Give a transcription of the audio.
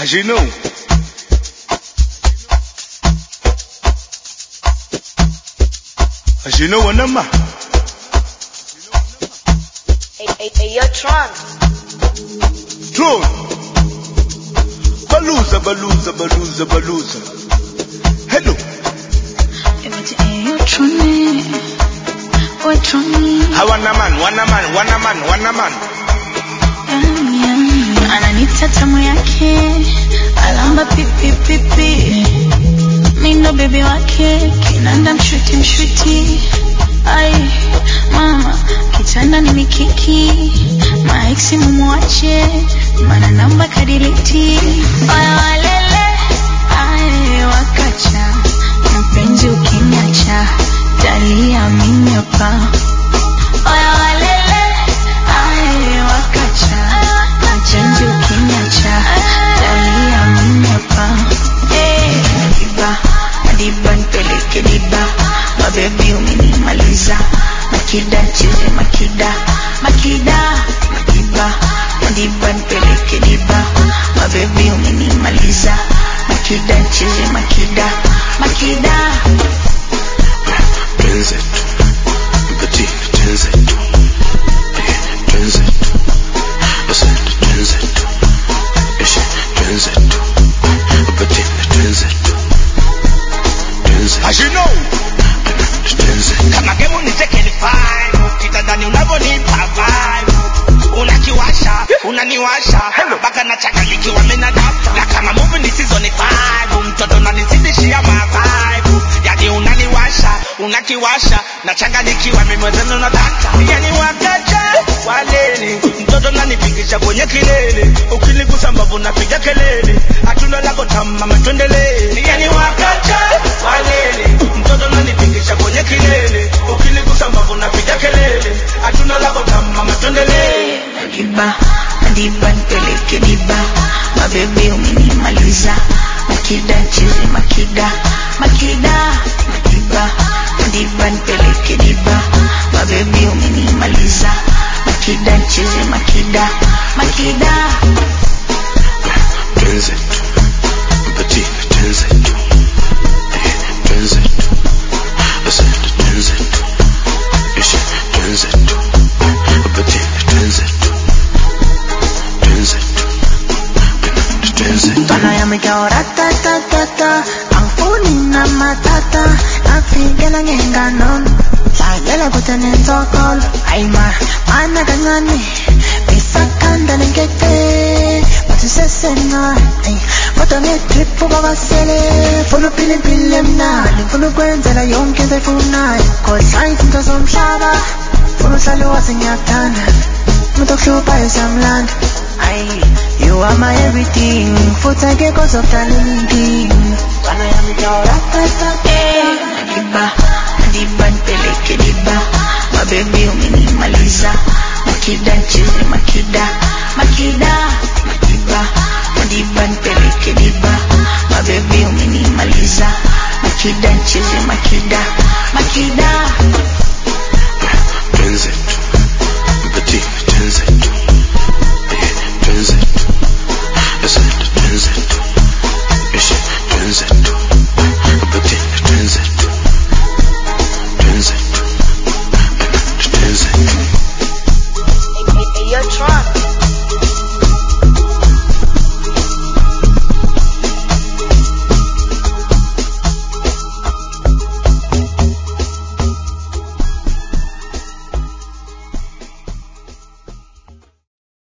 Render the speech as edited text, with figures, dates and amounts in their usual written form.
As you know. As you know, Wanama. Hey, yo, Tron. Tron. Baluza. Hello. Hey, yo, Tron. Wanaman. Ananita tamu yake, alamba pipi. Mindo baby wake, kinanda mshuti. Ai, mama, kitanda ni mikiki. Maeksi mumuache, mana namba kadiliti. Oya walele, ai wakacha. Mpenzi ukiniacha, dalia mimi hapa. Oya walele, ai wakacha. Mpenzi ukiniacha, dalia mimi hapa. Diba nipeleke diba, mabebi umenimaliza. Makida chize makida. Diba nipeleke diba, mabebi umenimaliza. Makida chize makida. Twenzetu, Bettina twenzetu, twenzetu, asante twenzetu, twenzetu, Bettina twenzetu. As you know. Kama gemu nicheke ni fine. Kitandani unavonipa vibe. Unakiwasha, unaniwasha. Baka na changanyikiwa mimi na data. Na kama movie ni season 5. Mtoto unanizidishia ma vibe. Yani unaniwasha, unakiwasha. Na changanyikiwa mimi mwenzenu na data. Yani wakacha, walele. Mtoto unanipigisha kwenye kilele. Ukinigusa mbavu napiga kelele. Hatuna lako tamama tuendelee. Yani wakacha, walele. Mtoto unanipigisha kwenye kilele. Ukinigusa mbavu napiga kelele. Hatuna lako tamama tuendelee. Diba nipeleke diba, mabebi umenimaliza. Makida chize makida. Diba nipeleke diba, mabebi umenimaliza. Makida chize makida. twenzetu, Bettina twenzetu, twenzetu, asante twenzetu, twenzetu, Bettina twenzetu. Tana ya mika ratata, ang phone na matata. Napigala ngenganon, sagala butane tokol. Ay mana gangani, bisakanda lengete. Matusesena, ay matame tripo babasele. Funo pilim na, funo kwenzela yonke zayfuna. Call signs into some shaba, funo salwa sinyatana. Mutoklupa yosamland. You are my everything. Futage cause of talenting. Wana ya mikaora tata. Diba nipeleke diba, mabebi